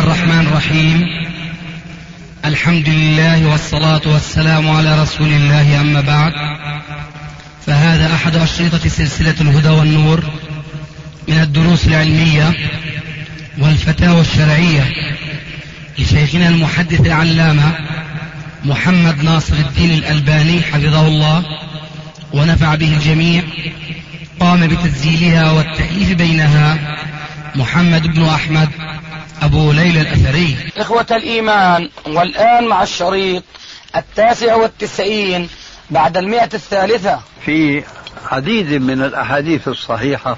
الرحمن الرحيم. الحمد لله والصلاة والسلام على رسول الله، أما بعد، فهذا أحد أشرطة سلسلة الهدى والنور من الدروس العلمية والفتاوى الشرعية لشيخنا المحدث العلامة محمد ناصر الدين الألباني حفظه الله ونفع به الجميع. قام بتسجيلها والتأليف بينها محمد بن أحمد أبو ليلى الأثري. إخوة الإيمان، والآن مع الشريط 99 بعد 100. في عديد من الأحاديث الصحيحة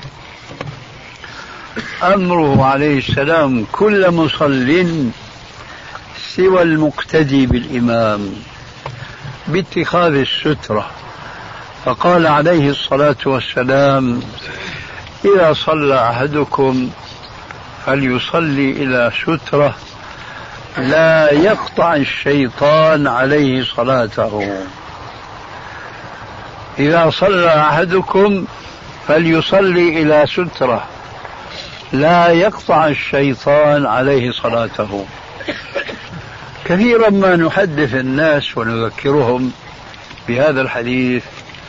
أمره عليه السلام كل مصل سوى المقتدي بالإمام باتخاذ السترة، فقال عليه الصلاة والسلام: إذا صلى أحدكم فليصلي إلى سترة لا يقطع الشيطان عليه صلاته. إذا صلى أحدكم فليصلي إلى سترة لا يقطع الشيطان عليه صلاته. كثيرا ما نحدث الناس ونذكرهم بهذا الحديث،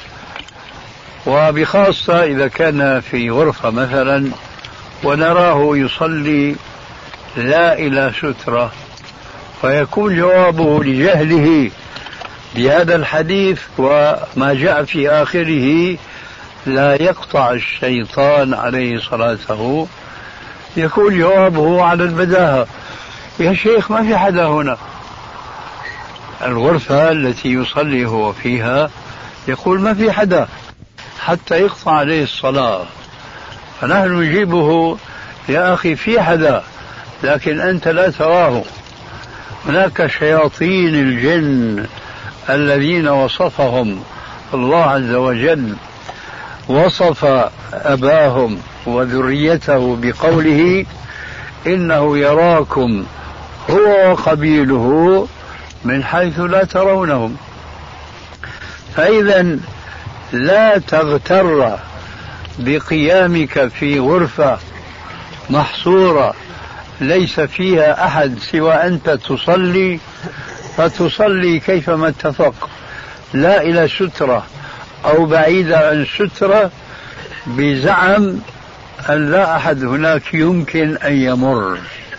وبخاصة إذا كان في غرفة مثلا ونراه يصلي لا إلى سترة، فيكون جوابه لجهله بهذا الحديث وما جاء في آخره لا يقطع الشيطان عليه صلاته، يكون جوابه على البداهة: يا شيخ ما في حدا هنا. الغرفة التي يصلي هو فيها يقول ما في حدا حتى يقطع عليه الصلاة، فنحن نجيبه: يا أخي في حدا لكن أنت لا تراه. هناك شياطين الجن الذين وصفهم الله عز وجل، وصف أباهم وذريته بقوله: إنه يراكم هو وقبيله من حيث لا ترونهم. فإذا لا تغتر بقيامك في غرفة محصورة ليس فيها أحد سوى أنت تصلي، فتصلي كيفما اتفق، لا إلى سترة أو بعيدة عن سترة، بزعم أن لا أحد هناك يمكن أن يمر.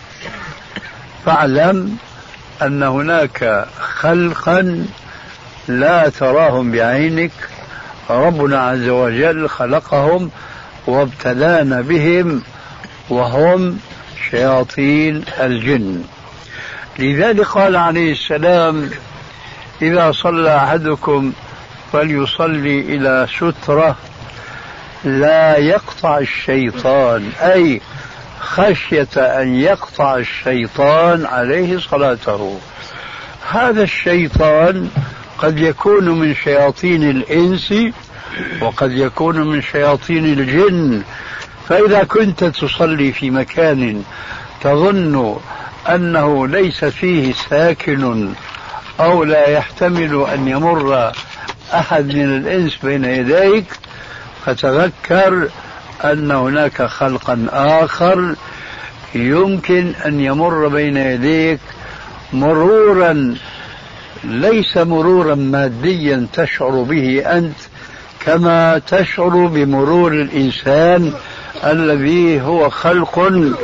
فاعلم أن هناك خلقا لا تراهم بعينك، ربنا عز وجل خلقهم وابتلانا بهم، وهم شياطين الجن. لذلك قال عليه السلام: إذا صلى أحدكم فليصلي إلى سترة لا يقطع الشيطان، أي خشية أن يقطع الشيطان عليه صلاته. هذا الشيطان قد يكون من شياطين الإنس وقد يكون من شياطين الجن. فإذا كنت تصلي في مكان تظن أنه ليس فيه ساكن أو لا يحتمل أن يمر أحد من الإنس بين يديك، فتذكر أن هناك خلقا آخر يمكن أن يمر بين يديك مرورا ليس مرورا ماديا تشعر به أنت كما تشعر بمرور الإنسان الذي هو خلق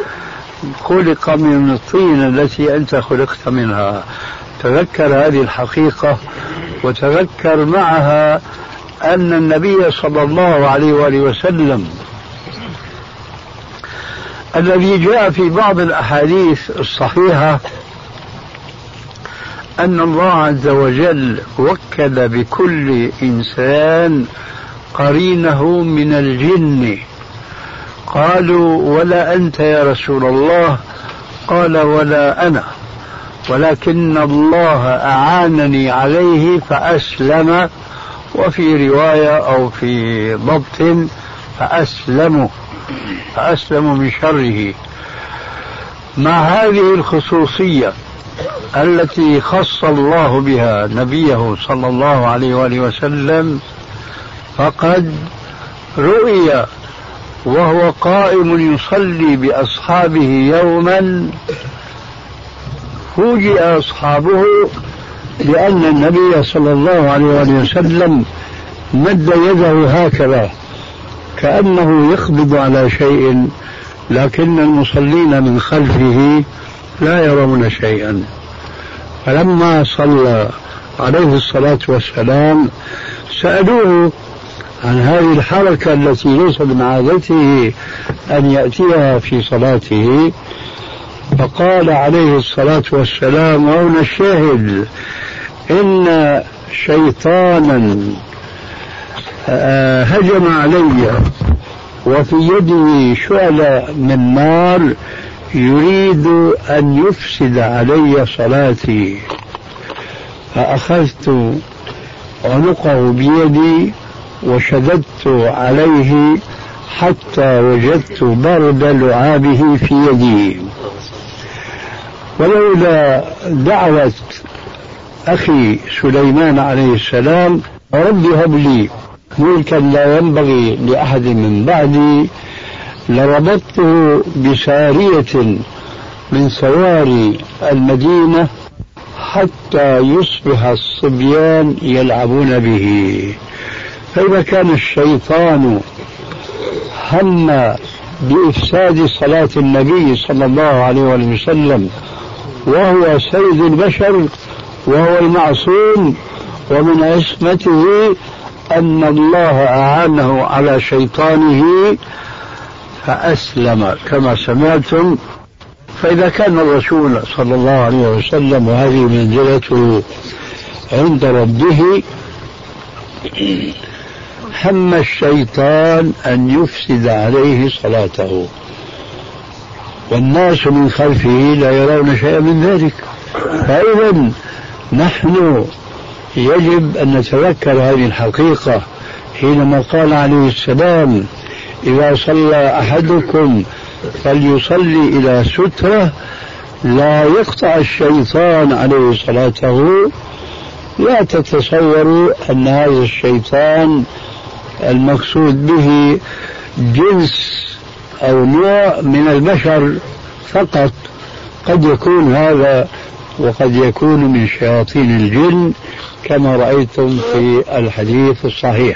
من الطين التي أنت خلقت منها. تذكر هذه الحقيقة، وتذكر معها أن النبي صلى الله عليه وآله وسلم الذي جاء في بعض الأحاديث الصحيحة أن الله عز وجل وكل بكل إنسان قرينه من الجن. قالوا: ولا أنت يا رسول الله؟ قال: ولا أنا، ولكن الله أعانني عليه فأسلم، وفي رواية أو في ضبط فأسلم من شره. مع هذه الخصوصية التي خص الله بها نبيه صلى الله عليه وآله وسلم، فقد رؤي وهو قائم يصلي بأصحابه يوما فوجئ أصحابه بأن النبي صلى الله عليه وسلم مد يده هكذا كأنه يقبض على شيء، لكن المصلين من خلفه لا يرون شيئا. فلما صلى عليه الصلاة والسلام سألوه عن هذه الحركة التي ليس من عادته أن يأتيها في صلاته، فقال عليه الصلاة والسلام وهنا الشاهد: إن شيطانا هجم علي وفي يده شعلة من نار يريد أن يفسد علي صلاتي، فأخذت عنقه بيدي وشددت عليه حتى وجدت برد لعابه في يدي. ولولا دعوة أخي سليمان عليه السلام: رب هب لي ملكا لا ينبغي لأحد من بعدي، لربطته بسارية من سواري المدينة حتى يصبح الصبيان يلعبون به. فإذا كان الشيطان هم بإفساد صلاة النبي صلى الله عليه وسلم وهو سيد البشر وهو المعصوم ومن عصمته أن الله أعانه على شيطانه فأسلم كما سمعتم. فإذا كان الرسول صلى الله عليه وسلم وهذه منزلته عند ربه هم الشيطان أن يفسد عليه صلاته، والناس من خلفه لا يرون شيئا من ذلك. فإذا نحن يجب أن نتذكر هذه الحقيقة حينما قال عليه السلام: إذا صلى أحدكم فليصلي إلى سترة لا يقطع الشيطان عليه صلاته. لا تتصوروا أن هذا الشيطان المقصود به جنس أو نوع من البشر فقط، قد يكون هذا وقد يكون من شياطين الجن كما رأيتم في الحديث الصحيح.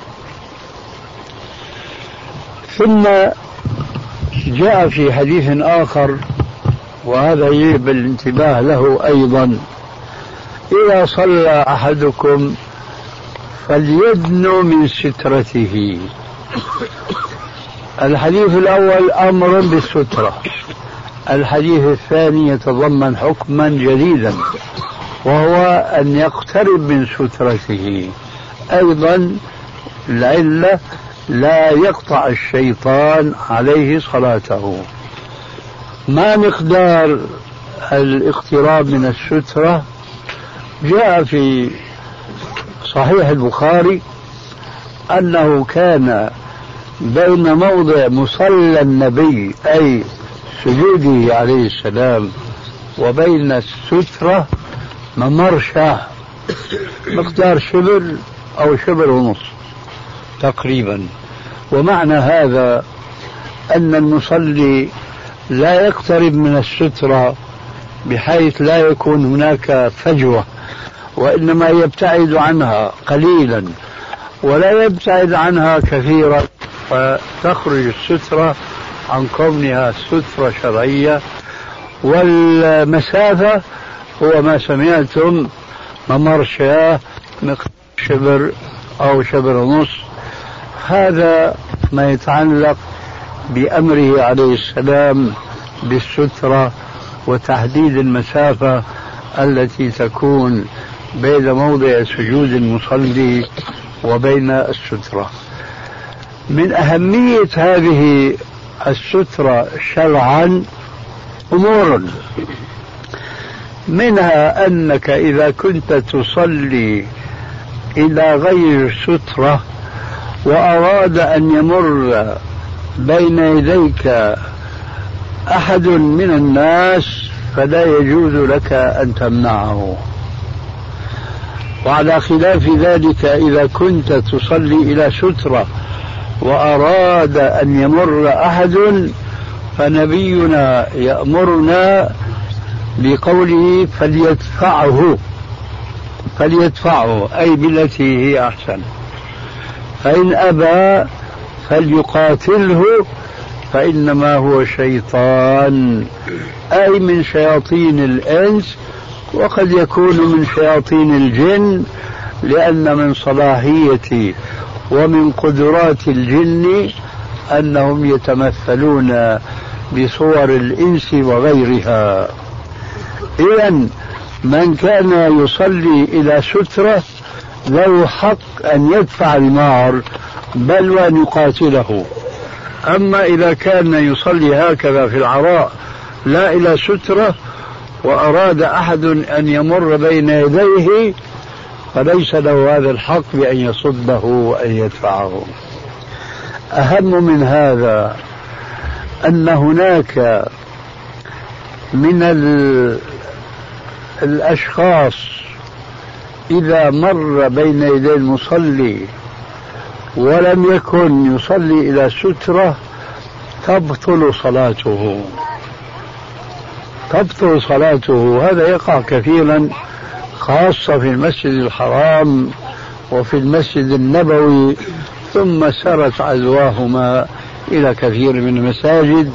ثم جاء في حديث آخر وهذا يجب الانتباه له أيضا: إذا صلى أحدكم فليدنو من سترته. الحديث الأول أمر بالسترة، الحديث الثاني يتضمن حكما جديدا وهو أن يقترب من سترته. أيضا العلة لا يقطع الشيطان عليه صلاته. ما مقدار الاقتراب من السترة؟ جاء في صحيح البخاري أنه كان بين موضع مصلى النبي أي سجوده عليه السلام وبين السترة ممر شاه مقدار شبر أو شبر ونصف تقريبا. ومعنى هذا أن المصلي لا يقترب من السترة بحيث لا يكون هناك فجوة، وإنما يبتعد عنها قليلا ولا يبتعد عنها كثيرا، فتخرج السترة عن كونها سترة شرعية. والمسافة هو ما سمعتم ممر شاه مقدار شبر أو شبر ونصف. هذا ما يتعلق بأمره عليه السلام بالسترة وتحديد المسافة التي تكون بين موضع سجود المصلي وبين السترة. من أهمية هذه السترة شرعا أمور، منها أنك إذا كنت تصلي إلى غير سترة وأراد أن يمر بين يديك أحد من الناس فلا يجوز لك أن تمنعه. وعلى خلاف ذلك إذا كنت تصلي إلى سترة وأراد أن يمر أحد فنبينا يأمرنا بقوله فليدفعه أي بالتي هي أحسن، فإن أبى فليقاتله فإنما هو شيطان، أي من شياطين الإنس، وقد يكون من شياطين الجن، لأن من صلاحية ومن قدرات الجن أنهم يتمثلون بصور الإنس وغيرها. إذن من كان يصلي إلى سترة له حق أن يدفع المهر بل وأن يقاتله. أما إذا كان يصلي هكذا في العراء لا إلى سترة وأراد أحد أن يمر بين يديه فليس له هذا الحق بأن يصده وأن يدفعه. أهم من هذا أن هناك من الأشخاص إذا مر بين يدي المصلي ولم يكن يصلي إلى سترة تبطل صلاته. هذا يقع كثيرا خاصة في المسجد الحرام وفي المسجد النبوي، ثم سرت عزواهما إلى كثير من المساجد.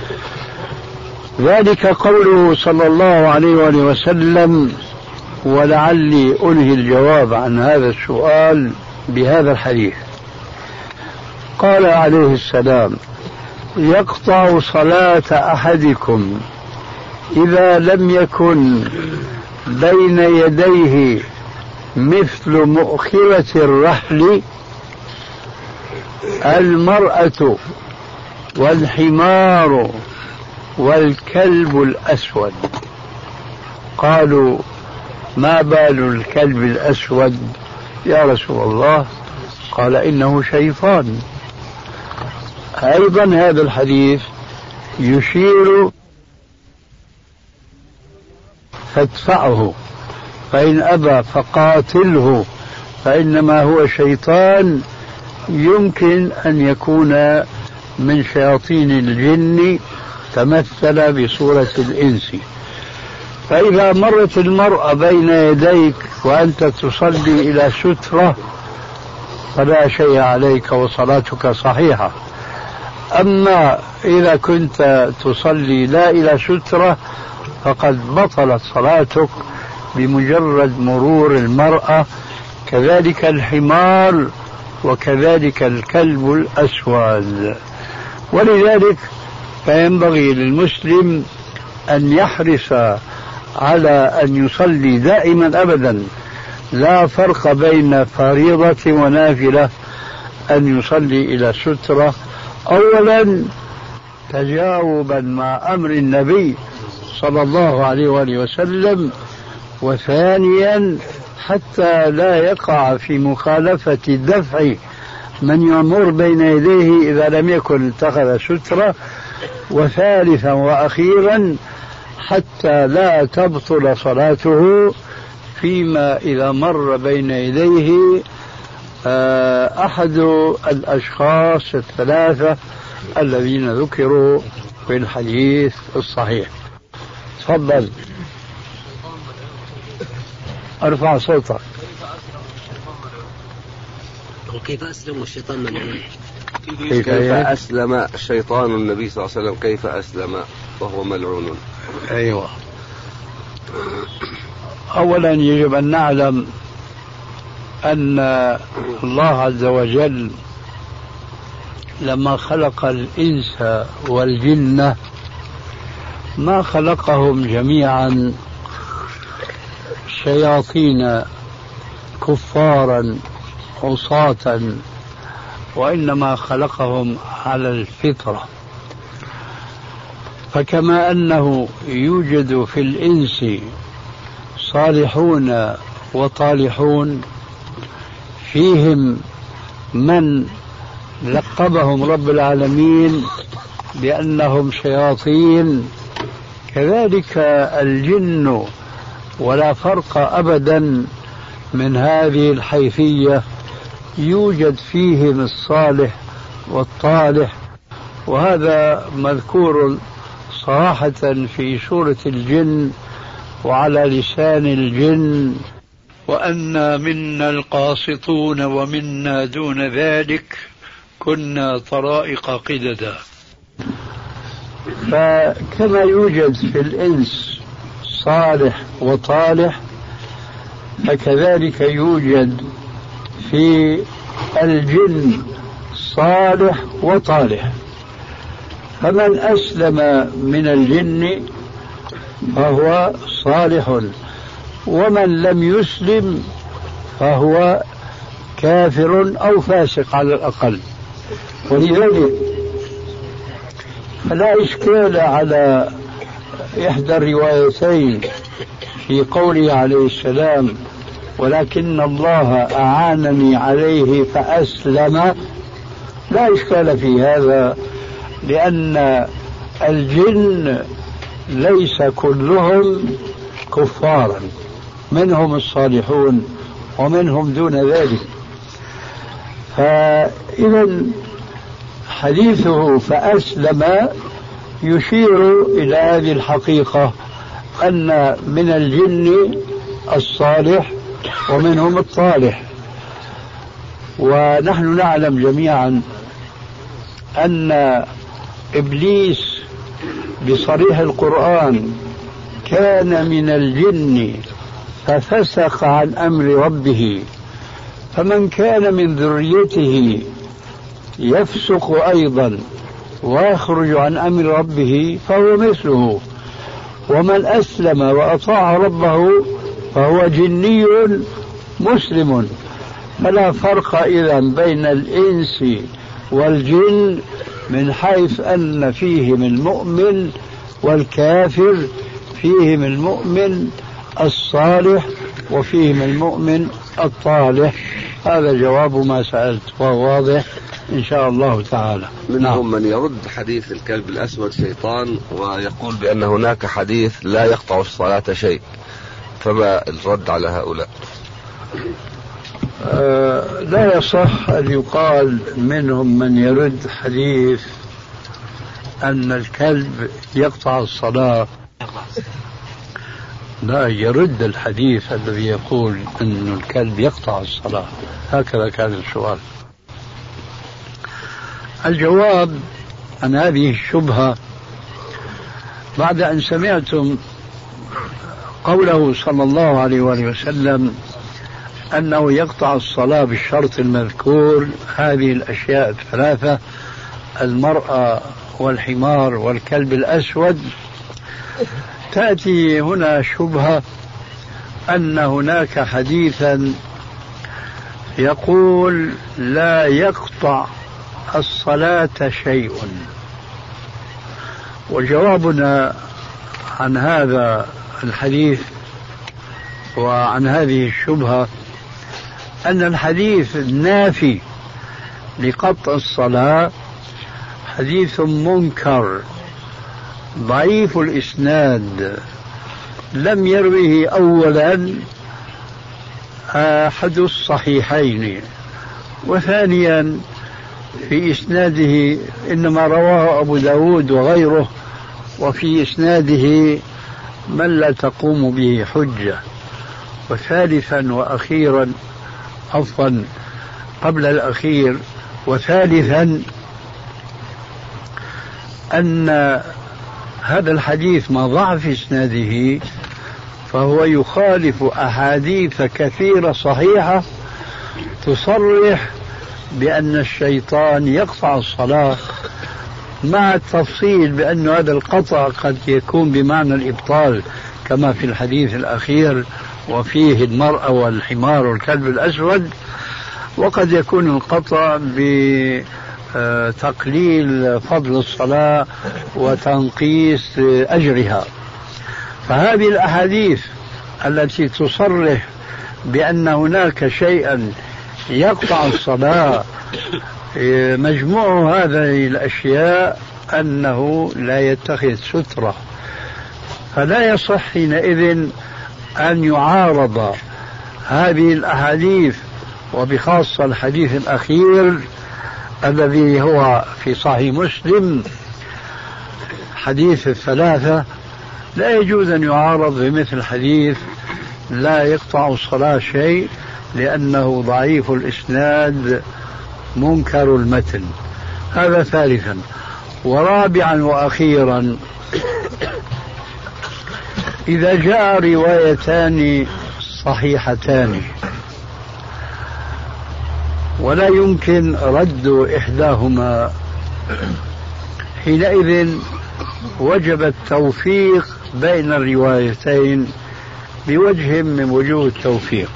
ذلك قوله صلى الله عليه وآله وسلم، ولعلي أنهي الجواب عن هذا السؤال بهذا الحديث. قال عليه السلام: يقطع صلاة أحدكم إذا لم يكن بين يديه مثل مؤخرة الرحل المرأة والحمار والكلب الأسود. قالوا: ما بال الكلب الأسود يا رسول الله؟ قال: إنه شيطان. أيضا هذا الحديث يشير فادفعه، فإن أبى فقاتله فإنما هو شيطان، يمكن أن يكون من شياطين الجن تمثل بصورة الإنس. فإذا مرت المرأة بين يديك وأنت تصلي إلى سترة فلا شيء عليك وصلاتك صحيحة. أما إذا كنت تصلي لا إلى سترة فقد بطلت صلاتك بمجرد مرور المرأة، كذلك الحمار وكذلك الكلب الأسود. ولذلك فينبغي للمسلم أن يحرص على أن يصلي دائما أبدا، لا فرق بين فريضة ونافلة، أن يصلي إلى سترة، أولا تجاوبا مع أمر النبي صلى الله عليه وآله وسلم، وثانيا حتى لا يقع في مخالفة دفع من يمر بين يديه إذا لم يكن اتخذ سترة، وثالثا وأخيرا حتى لا تبطل صلاته فيما إذا مر بين يديه أحد الأشخاص الثلاثة الذين ذكروا في الحديث الصحيح. تفضل، ارفع صوتك. وكيف أسلم والشيطان ملعون؟ كيف أسلم الشيطان النبي صلى الله عليه وسلم؟ كيف أسلم وهو ملعون؟ أيوة، أولا يجب أن نعلم أن الله عز وجل لما خلق الإنس والجن ما خلقهم جميعا شياطين كفارا عصاة، وإنما خلقهم على الفطرة. فكما أنه يوجد في الإنس صالحون وطالحون، فيهم من لقبهم رب العالمين بأنهم شياطين، كذلك الجن، ولا فرق أبدا من هذه الحيثية، يوجد فيهم الصالح والطالح، وهذا مذكور صراحة في سورة الجن وعلى لسان الجن، وأن منا القاسطون ومنا دون ذلك كنا طرائق قددا. فكما يوجد في الإنس صالح وطالح، فكذلك يوجد في الجن صالح وطالح. فمن أسلم من الجن فهو صالح، ومن لم يسلم فهو كافر أو فاسق على الأقل. ولذلك فلا إشكال على إحدى الروايتين في قوله عليه السلام: ولكن الله أعانني عليه فأسلم. لا إشكال في هذا، لأن الجن ليس كلهم كفارا، منهم الصالحون ومنهم دون ذلك. فإذا حديثه فأسلم يشير إلى هذه الحقيقة، أن من الجن الصالح ومنهم الطالح. ونحن نعلم جميعا أن إبليس بصريح القرآن كان من الجن ففسق عن أمر ربه، فمن كان من ذريته يفسق أيضا ويخرج عن أمر ربه فهو مثله، ومن أسلم وأطاع ربه فهو جني مسلم. فلا فرق إذن بين الإنس والجن من حيث أن فيهم المؤمن والكافر، فيهم المؤمن الصالح وفيهم المؤمن الطالح. هذا جواب ما سألت وهو واضح إن شاء الله تعالى. منهم من يرد حديث الكلب الأسود شيطان ويقول بأن هناك حديث لا يقطع الصلاة شيء، فما الرد على هؤلاء؟ لا يصح أن يقال منهم من يرد حديث أن الكلب يقطع الصلاة. لا، يرد الحديث الذي يقول أن الكلب يقطع الصلاة. هكذا كان السؤال. الجواب عن هذه الشبهة: بعد أن سمعتم قوله صلى الله عليه وآله وسلم أنه يقطع الصلاة بالشرط المذكور، هذه الأشياء الثلاثة: المرأة والحمار والكلب الأسود، تأتي هنا شبهة أن هناك حديثا يقول لا يقطع الصلاة شيء. وجوابنا عن هذا الحديث وعن هذه الشبهة أن الحديث النافي لقطع الصلاة حديث منكر ضعيف الإسناد، لم يروه أولا أحد الصحيحين، وثانيا في إسناده إنما رواه أبو داود وغيره، وفي إسناده من لا تقوم به حجة. وثالثا وأخيرا، عفوا قبل الأخير وثالثا، أن هذا الحديث مع ضعف إسناده فهو يخالف أحاديث كثيرة صحيحة تصرح بأن الشيطان يقطع الصلاة، مع التفصيل بأن هذا القطع قد يكون بمعنى الإبطال كما في الحديث الأخير وفيه المرأة والحمار والكلب الأسود، وقد يكون القطع بتقليل فضل الصلاة وتنقيص أجرها. فهذه الأحاديث التي تصرح بأن هناك شيئا يقطع الصلاة مجموع هذه الأشياء أنه لا يتخذ سترة، فلا يصح حينئذ أن يعارض هذه الأحاديث، وبخاصة الحديث الأخير الذي هو في صحيح مسلم حديث الثلاثة لا يجوز أن يعارض بمثل حديث لا يقطع الصلاة شيء، لأنه ضعيف الإسناد منكر المتن. هذا ثالثا. ورابعا وأخيرا، إذا جاء روايتان صحيحتان ولا يمكن رد إحداهما، حينئذ وجب التوفيق بين الروايتين بوجه من وجوه التوفيق.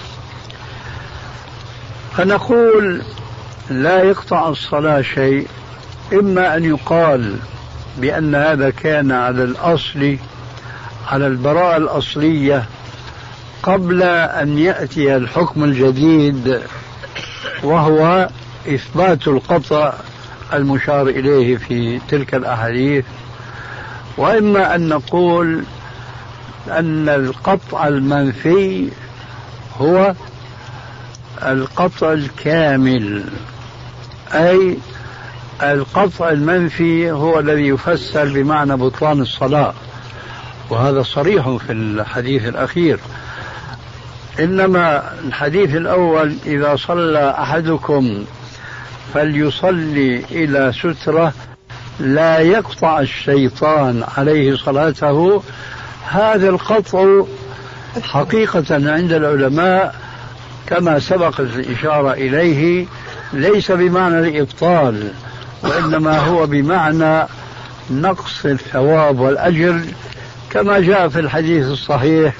فنقول لا يقطع الصلاة شيء، إما أن يقال بأن هذا كان على الأصل، على البراءة الأصلية قبل أن يأتي الحكم الجديد وهو إثبات القطع المشار إليه في تلك الأحاديث، وإما أن نقول أن القطع المنفي هو القطع الكامل، أي القطع المنفي هو الذي يفسر بمعنى بطلان الصلاة، وهذا صريح في الحديث الأخير. إنما الحديث الأول إذا صلى أحدكم فليصلي إلى سترة لا يقطع الشيطان عليه صلاته، هذا القطع حقيقة عند العلماء كما سبقت الإشارة إليه ليس بمعنى الإبطال، وإنما هو بمعنى نقص الثواب والأجر، كما جاء في الحديث الصحيح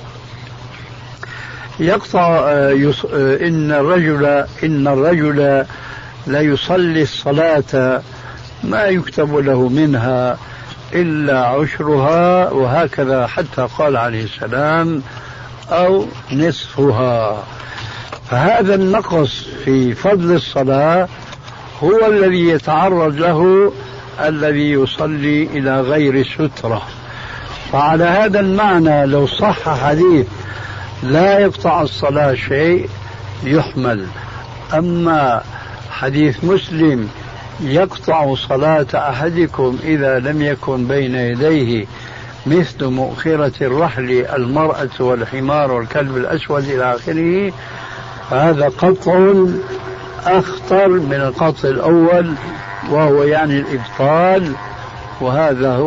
يقطع إن الرجل لا يصلي الصلاة ما يكتب له منها إلا عشرها، وهكذا حتى قال عليه السلام أو نصفها. فهذا النقص في فضل الصلاة هو الذي يتعرض له الذي يصلي إلى غير سترة. فعلى هذا المعنى لو صح حديث لا يقطع الصلاة شيء يحمل. أما حديث مسلم يقطع صلاة أحدكم إذا لم يكن بين يديه مثل مؤخرة الرحل المرأة والحمار والكلب الأسود إلى آخره، هذا قطع أخطر من القطع الأول، وهو يعني الإبطال، وهذا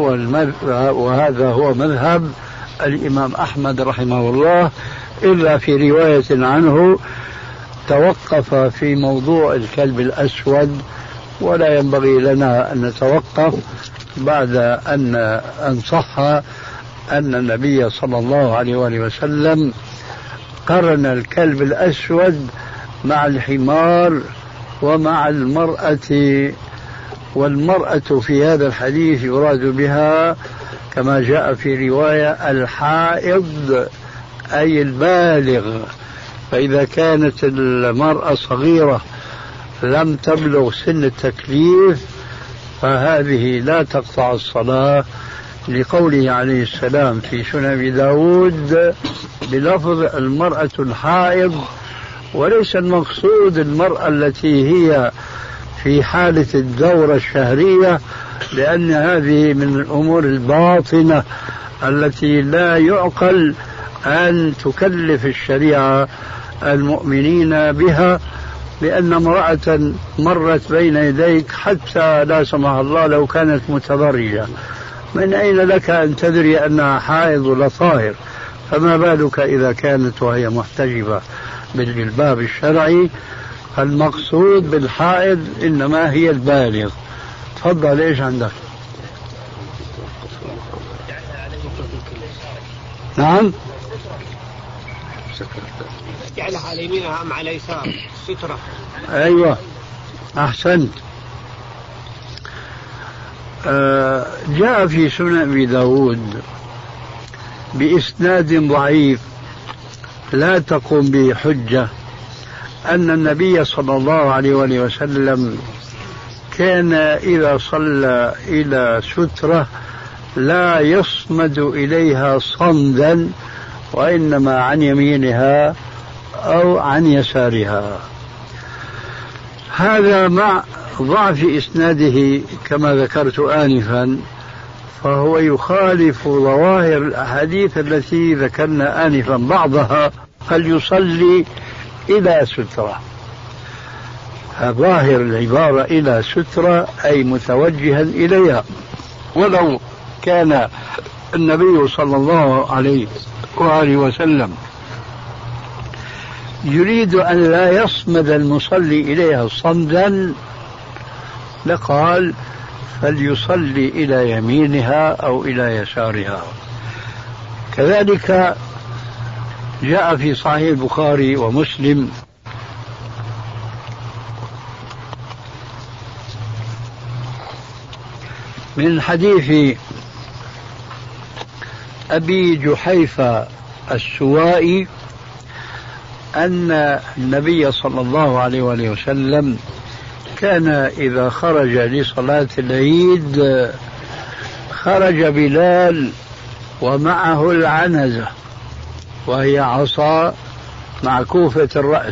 هو مذهب الإمام أحمد رحمه الله، إلا في رواية عنه توقف في موضوع الكلب الأسود، ولا ينبغي لنا أن نتوقف بعد أن صح أن النبي صلى الله عليه وآله وسلم قرن الكلب الأسود مع الحمار ومع المرأة، والمرأة في هذا الحديث يراد بها كما جاء في رواية الحائض أي البالغ. فإذا كانت المرأة صغيرة لم تبلغ سن التكليف فهذه لا تقطع الصلاة، لقوله عليه السلام في سنن أبي داود بلفظ المرأة الحائض، وليس المقصود المرأة التي هي في حالة الدورة الشهرية، لأن هذه من الأمور الباطنة التي لا يعقل أن تكلف الشريعة المؤمنين بها، لأن امرأة مرت بين يديك حتى لا سمح الله لو كانت متبرجة، من أين لك أن تدري أنها حائض ولا طاهر؟ فما بالك إذا كانت وهي محتجبة بالجلباب الشرعي. المقصود بالحائض إنما هي البالغ. تفضل، إيش عندك؟ نعم، جعلها على يمينها أم على يسار سترة. أيوة أحسنت. جاء في سنن أبي داود بإسناد ضعيف لا تقوم به حجة أن النبي صلى الله عليه وآله وسلم كان إذا صلى إلى سترة لا يصمد إليها صمدا، وإنما عن يمينها أو عن يسارها. هذا مع ضعف إسناده كما ذكرت آنفا، فهو يخالف ظواهر الأحاديث التي ذكرنا آنفا بعضها، فليصلي إلى سترة. ظاهر العبارة إلى سترة أي متوجها إليها، ولو كان النبي صلى الله عليه وآله وسلم يريد أن لا يصمد المصلي إليها صمدا لقال فليصلي إلى يمينها أو إلى يسارها. كذلك جاء في صحيح البخاري ومسلم من حديث أبي جحيفة السوائي أن النبي صلى الله عليه وآله وسلم كان إذا خرج لصلاة العيد خرج بلال ومعه العنزة، وهي عصا معكوفة الرأس،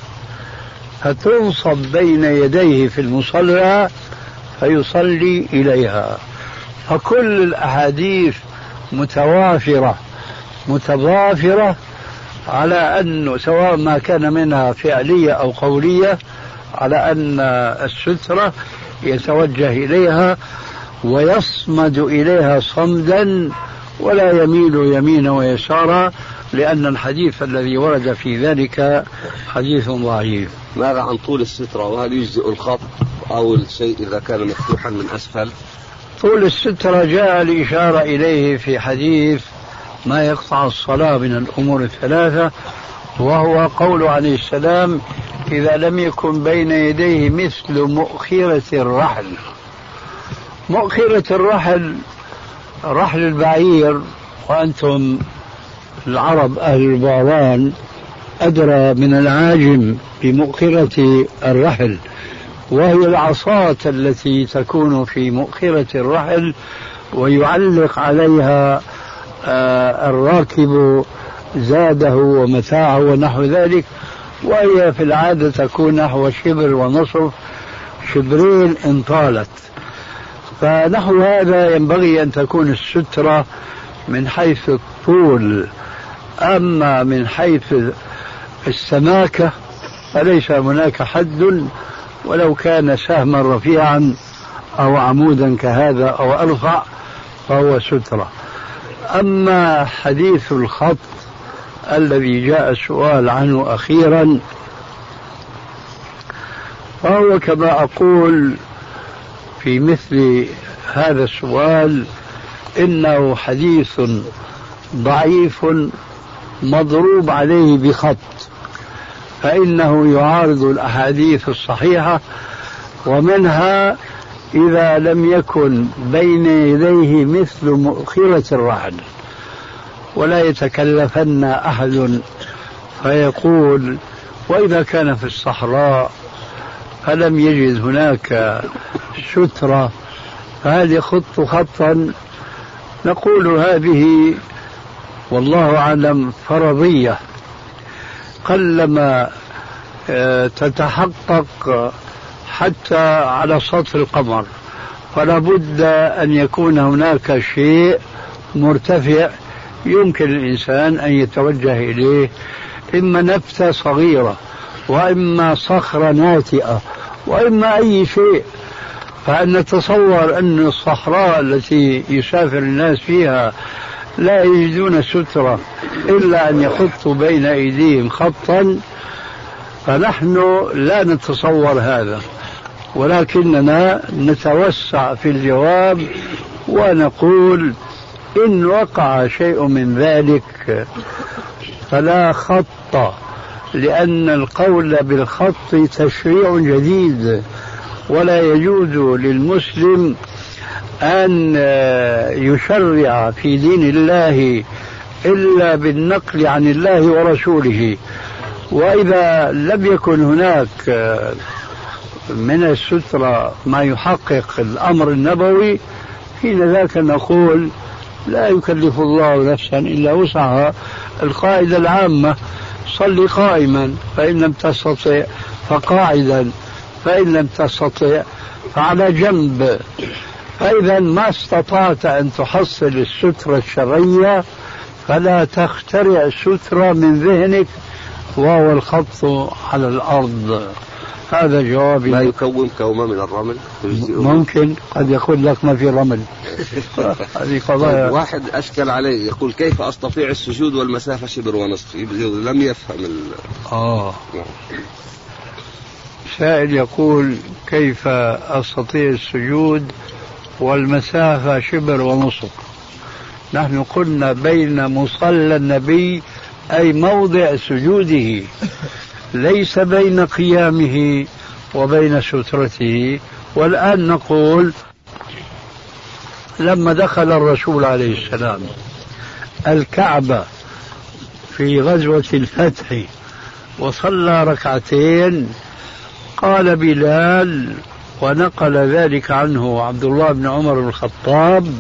فتنصب بين يديه في المصلى فيصلي إليها. فكل الأحاديث متوافرة متضافرة على أنه سواء ما كان منها فعلية أو قولية على أن السترة يتوجه إليها ويصمد إليها صمدا ولا يميل يمينا ويسارا، لأن الحديث الذي ورد في ذلك حديث ضعيف. ماذا عن طول السترة؟ وهل يجزئ الخط أو الشيء إذا كان مفتوحا من أسفل؟ طول السترة جاء الإشارة إليه في حديث ما يقطع الصلاة من الأمور الثلاثة، وهو قول عليه السلام إذا لم يكن بين يديه مثل مؤخرة الرحل. مؤخرة الرحل رحل البعير، وأنتم العرب أهل البعران أدرى من العاجم بمؤخرة الرحل، وهي العصاة التي تكون في مؤخرة الرحل ويعلق عليها الراكب زاده ومتاعه ونحو ذلك، وهي في العادة تكون نحو شبر ونصف، شبرين إن طالت. فنحو هذا ينبغي أن تكون السترة من حيث الطول، أما من حيث السماكة فليس هناك حد، ولو كان سهما رفيعا أو عمودا كهذا أو أرفع فهو سترة. أما حديث الخط الذي جاء السؤال عنه أخيرا فهو كما أقول في مثل هذا السؤال إنه حديث ضعيف مضروب عليه بخط، فإنه يعارض الأحاديث الصحيحة، ومنها إذا لم يكن بين يديه مثل مؤخرة الرحل. ولا يتكلفن أحد فيقول وإذا كان في الصحراء فلم يجد هناك سترة فهل يخط خطا؟ نقول هذه والله أعلم فرضية قلما تتحقق حتى على سطح القمر، فلا بد أن يكون هناك شيء مرتفع يمكن الإنسان أن يتوجه إليه، إما نبتة صغيرة وإما صخرة ناتئة وإما أي شيء. فأن نتصور أن الصحراء التي يسافر الناس فيها لا يجدون سترة إلا أن يخطوا بين أيديهم خطا، فنحن لا نتصور هذا، ولكننا نتوسع في الجواب ونقول إن وقع شيء من ذلك فلا خط، لأن القول بالخط تشريع جديد، ولا يجوز للمسلم أن يشرع في دين الله إلا بالنقل عن الله ورسوله. وإذا لم يكن هناك من السترة ما يحقق الأمر النبوي حين ذاك نقول لا يكلف الله نفسا إلا وسعها. القاعدة العامة صل قائما فإن لم تستطع فقاعدا فإن لم تستطع فعلى جنب. فإذا ما استطعت أن تحصل السترة الشرعية فلا تخترع سترة من ذهنك وهو الخط على الأرض. هذا جوابي. ما يكون كومة من الرمل؟ ممكن، قد يقول لك ما في رمل. هذه قضايا. واحد أشكل عليه يقول كيف أستطيع السجود والمسافة شبر ونصف؟ لم يفهم سائل يقول كيف أستطيع السجود والمسافة شبر ونصف. نحن قلنا بين مصلى النبي أي موضع سجوده، ليس بين قيامه وبين سترته. والآن نقول لما دخل الرسول عليه السلام الكعبة في غزوة الفتح وصلى ركعتين، قال بلال ونقل ذلك عنه عبد الله بن عمر بن الخطاب: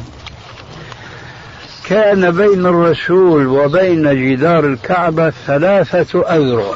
كان بين الرسول وبين جدار الكعبة 3 أذرع.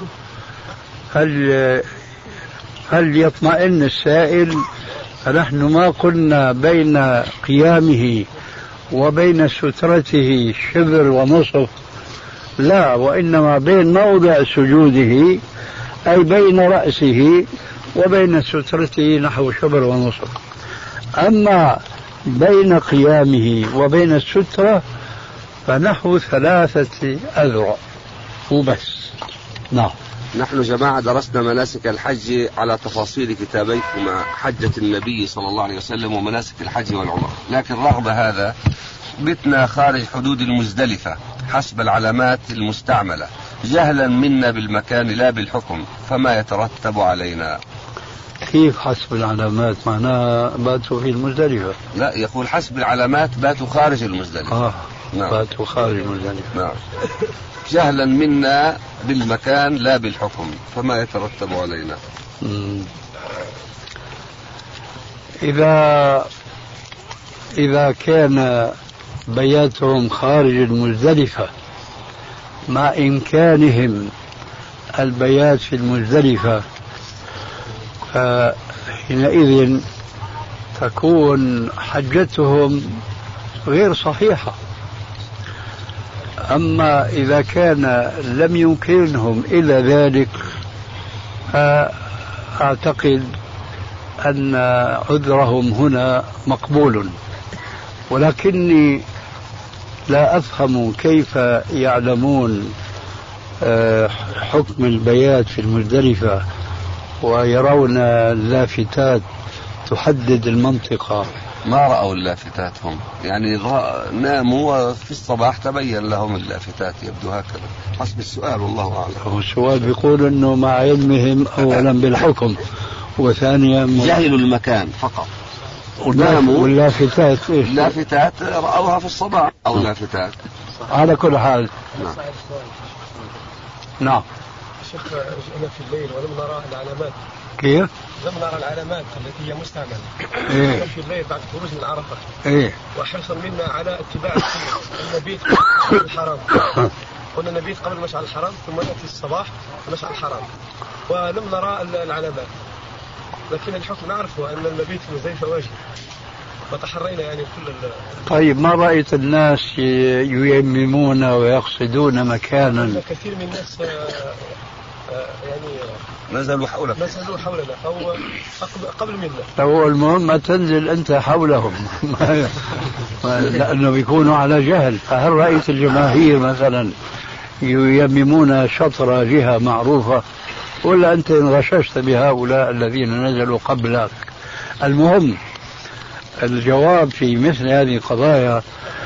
هل يطمئن السائل؟ فنحن ما قلنا بين قيامه وبين سترته شبر ونصف، لا، وإنما بين موضع سجوده أي بين رأسه وبين سترته نحو شبر ونصف. أما بين قيامه وبين السترة فنحو 3 أذرع وبس. نعم. نحن جماعة درسنا مناسك الحج على تفاصيل كتابيكما حجة النبي صلى الله عليه وسلم ومناسك الحج والعمرة، لكن رغم هذا بتنا خارج حدود المزدلفة حسب العلامات المستعملة جهلا منا بالمكان لا بالحكم، فما يترتب علينا؟ كيف حسب العلامات؟ معناها باتوا في المزدلفة؟ لا، يقول حسب العلامات باتوا خارج المزدلفة. نعم. باتوا خارج المزدلفة. نعم. جهلا منا بالمكان لا بالحكم، فما يترتب علينا؟ إذا كان بياتهم خارج المزدلفة مع إمكانهم البيات في المزدلفة، فحينئذ تكون حجتهم غير صحيحة. أما إذا كان لم يمكنهم إلى ذلك فأعتقد أن عذرهم هنا مقبول، ولكني لا أفهم كيف يعلمون حكم البيات في المزدلفة ويرون اللافتات تحدد المنطقة. ما رأوا اللافتات هم، يعني ناموا وفي الصباح تبين لهم اللافتات، يبدو هكذا حسب السؤال والله أعلم. السؤال بيقول أنه مع علمهم أولا بالحكم وثانيا جهلوا المكان فقط. واللافتات إيش؟ اللافتات رأوها في الصباح أو لافتات على كل حال. نعم. شيخ، جئنا في الليل ولم نرى العلامات. كيف؟ لم نرى العلامات التي هي مستعملة. في الليل بعد خروج من عرفة. وحرصا منا على اتباع النبيت قبل الحرام. قلنا النبيت قبل مشعل الحرام ثم نأتي الصباح مشعل الحرام، ولم نرى العلامات، لكن الحكم نعرفه أن المبيت في مزدلفة واجب، وتحرينا يعني كل طيب، ما رأيت الناس ييممون ويقصدون مكانا؟ كثير من الناس يعني نزلوا حولنا أو قبل منا. هو المهم ما تنزل أنت حولهم لأنه بيكونوا على جهل. فهل رأيت الجماهير مثلا ييممون شطر جهة معروفة، ولا أنت انغششت بهؤلاء الذين نزلوا قبلك؟ المهم الجواب في مثل هذه القضايا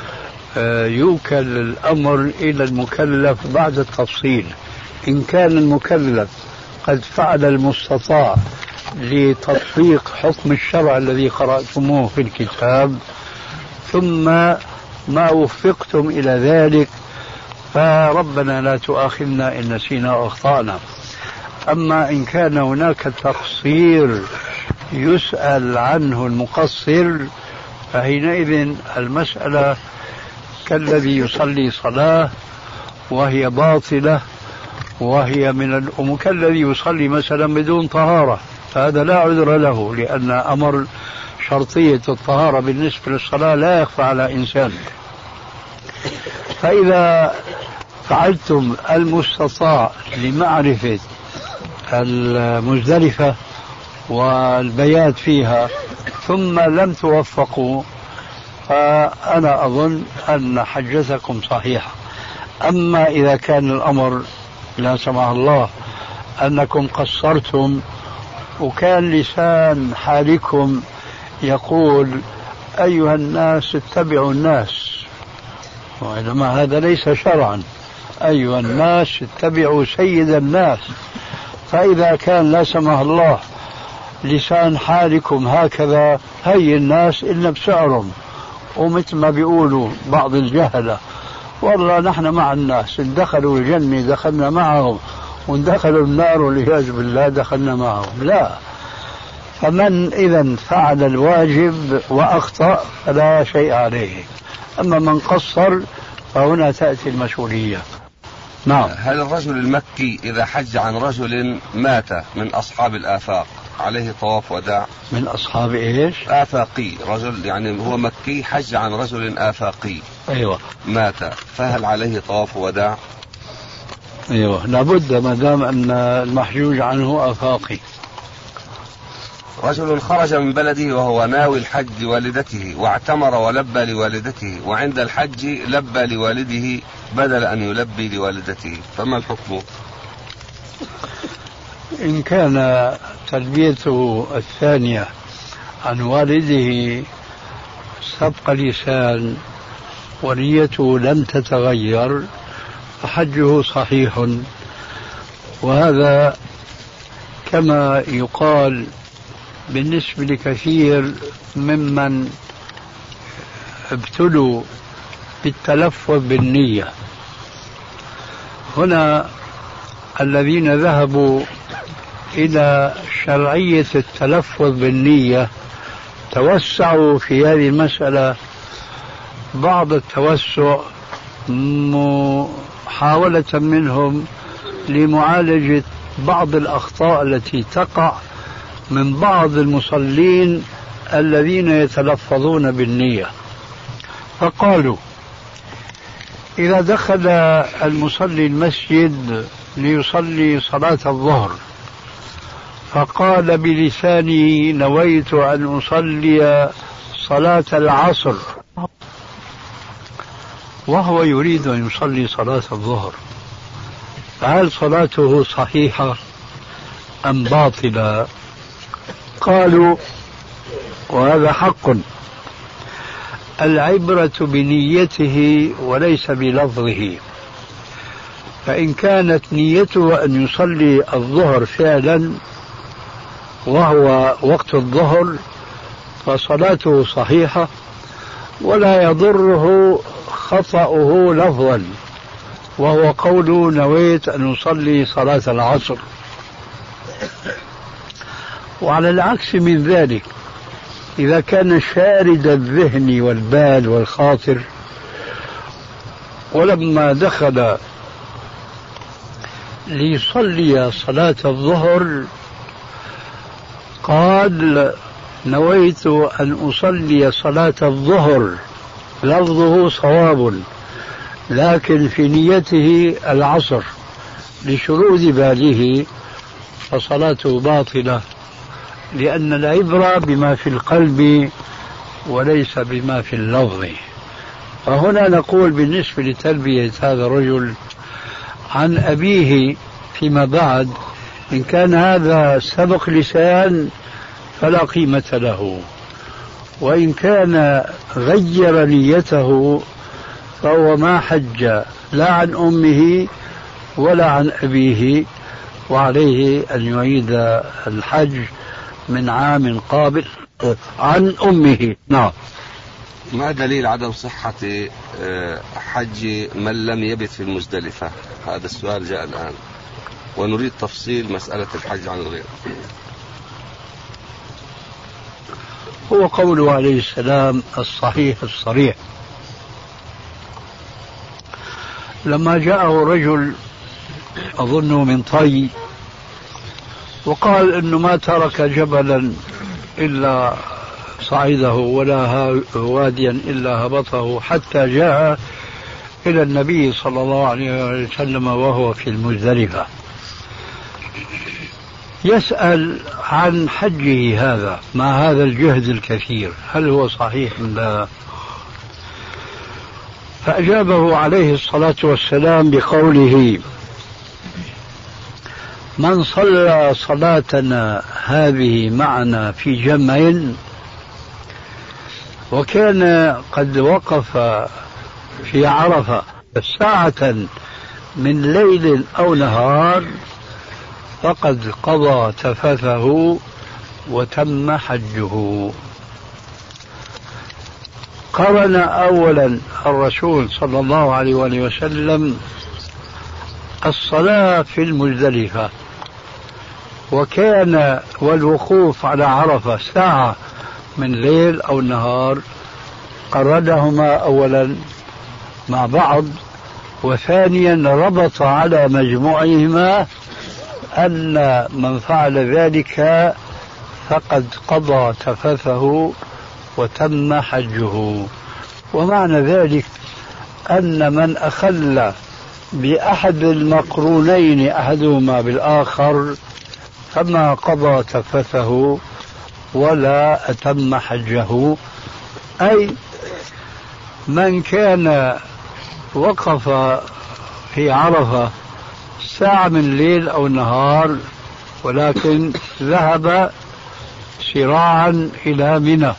يوكل الأمر إلى المكلف بعد التفصيل. إن كان المكلف قد فعل المستطاع لتطبيق حكم الشرع الذي قرأتموه في الكتاب ثم ما وفقتم إلى ذلك، فربنا لا تؤاخذنا إن نسينا أو أخطأنا. أما إن كان هناك تقصير يسأل عنه المقصر، فحينئذ المسألة كالذي يصلي صلاة وهي باطلة وهي من الأمور، كالذي يصلي مثلا بدون طهارة، فهذا لا عذر له، لأن أمر شرطية الطهارة بالنسبة للصلاة لا يخفى على إنسان. فإذا فعلتم المستطاع لمعرفة المزدلفة والبيات فيها ثم لم توفقوا، فأنا أظن أن حجتكم صحيحة. أما إذا كان الأمر لا سمح الله أنكم قصرتم وكان لسان حالكم يقول أيها الناس اتبعوا الناس، وإنما هذا ليس شرعا، أيها الناس اتبعوا سيد الناس. فإذا كان لا سمح الله لسان حالكم هكذا، هي الناس إلا بسعرهم، ومثل ما بيقولوا بعض الجهلة والله نحن مع الناس، إن دخلوا الجنة دخلنا معهم، وإن دخلوا النار والعياذ بالله دخلنا معهم. لا، فمن إذا فعل الواجب وأخطأ فلا شيء عليه، أما من قصر فهنا تأتي المسؤولية. نعم. هل الرجل المكي إذا حج عن رجل مات من أصحاب الآفاق عليه طواف وداع؟ من أصحاب إيش؟ آفاقي، رجل يعني هو مكي حج عن رجل آفاقي. أيوة. مات، فهل عليه طواف وداع؟ أيوة، لابد ما دام أن المحجوج عنه آفاقي. رجل خرج من بلده وهو ناوي الحج لوالدته واعتمر ولبى لوالدته، وعند الحج لبى لوالده بدل أن يلبي لوالدته، فما الحكم؟ إن كان تلبيته الثانية عن والده سبق لسان ونيته لم تتغير فحجه صحيح، وهذا كما يقال بالنسبة لكثير ممن ابتلوا بالتلفظ بالنية. هنا الذين ذهبوا إلى شرعية التلفظ بالنية توسعوا في هذه المسألة بعض التوسع، محاولة منهم لمعالجة بعض الأخطاء التي تقع من بعض المصلين الذين يتلفظون بالنية. فقالوا إذا دخل المصلي المسجد ليصلي صلاة الظهر فقال بلسانه نويت أن أصلي صلاة العصر، وهو يريد أن يصلي صلاة الظهر، فهل صلاته صحيحة أم باطلة؟ قالوا وهذا حق، العبرة بنيته وليس بلفظه، فإن كانت نيته أن يصلي الظهر فعلا وهو وقت الظهر فصلاته صحيحة ولا يضره خطأه لفظا، وهو قوله نويت أن أصلي صلاة العصر. وعلى العكس من ذلك إذا كان شارد الذهن والبال والخاطر ولما دخل ليصلي صلاة الظهر قال نويت أن أصلي صلاة الظهر، لفظه صواب لكن في نيته العصر لشرود باله، فصلاته باطلة، لأن العبرة بما في القلب وليس بما في اللفظ. فهنا نقول بالنسبة لتلبية هذا الرجل عن أبيه فيما بعد، إن كان هذا سبق لسان فلا قيمة له، وإن كان غير نيته فهو ما حج لا عن أمه ولا عن أبيه، وعليه أن يعيد الحج من عام قابل عن أمه. نعم. ما دليل عدم صحة حج من لم يبت في المزدلفة؟ هذا السؤال جاء الآن ونريد تفصيل مسألة الحج عن الغير. هو قوله عليه السلام الصحيح الصريح، لما جاءه رجل أظنه من طي وقال إنه ما ترك جبلا إلا صعيده ولا واديا إلا هبطه حتى جاء إلى النبي صلى الله عليه وسلم وهو في المزدلفة. يسأل عن حجه هذا مع هذا الجهد الكثير هل هو صحيح أم لا؟ فأجابه عليه الصلاة والسلام بقوله: من صلى صلاتنا هذه معنا في جمع وكان قد وقف في عرفة ساعة من ليل أو نهار فقد قضى تفثه وتم حجه. قرن أولا الرسول صلى الله عليه وسلم الصلاة في المزدلفة وكان والوقوف على عرفة ساعة من ليل أو نهار، قرنهما أولا مع بعض، وثانيا ربط على مجموعهما أن من فعل ذلك فقد قضى تفثه وتم حجه. ومعنى ذلك أن من أخل بأحد المقرونين أحدهما بالآخر فما قضى تفثه ولا أتم حجه، أي من كان وقف في عرفة ساعة من ليل أو نهار ولكن ذهب سراعا إلى منى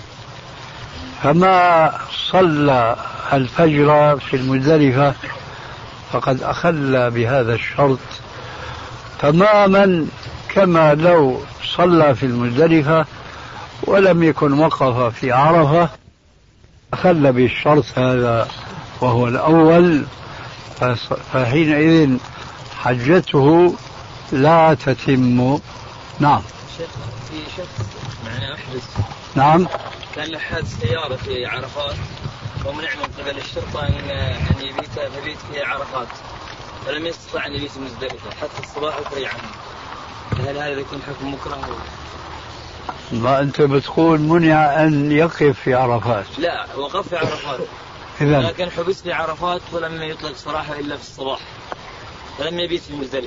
فما صلى الفجر في المزدلفة فقد أخل بهذا الشرط تماما كما لو صلى في المزدلفة ولم يكن وقف في عرفة، أخل بالشرط هذا وهو الأول، فحينئذ حجته لا تتم. نعم. في شخص معنا أحدث. نعم. كان له حادث سيارة في عرفات ومنع من قبل الشرطة أن يبيت في عرفات ولم يستطع أن يبيت مزدلفة حتى الصباح وفري عنه. هل هذا يكون حكم مكره؟ ما أنت بتقول منع أن يقف في عرفات؟ لا، وقف في عرفات لكن حبس في عرفات ولم يطلق صراحة إلا في الصباح ولم يبيت في مزدلفة.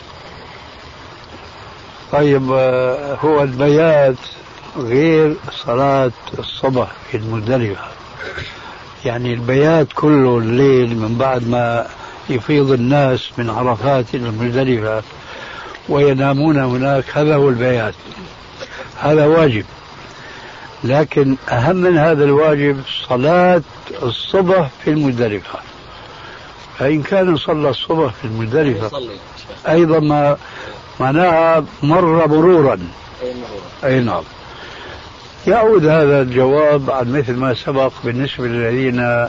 طيب هو البيات غير صلاة الصبح في المزدلفة، يعني البيات كله الليل من بعد ما يفيض الناس من عرفات إلى المزدلفة وينامون هناك، هذا هو البيات، هذا واجب. لكن أهم من هذا الواجب صلاة الصبح في المزدلفة، فإن كان صلى الصبح في المزدلفة أيضا ما معناها مر مرورا. أي نعم. يعود هذا الجواب عن مثل ما سبق بالنسبة للذين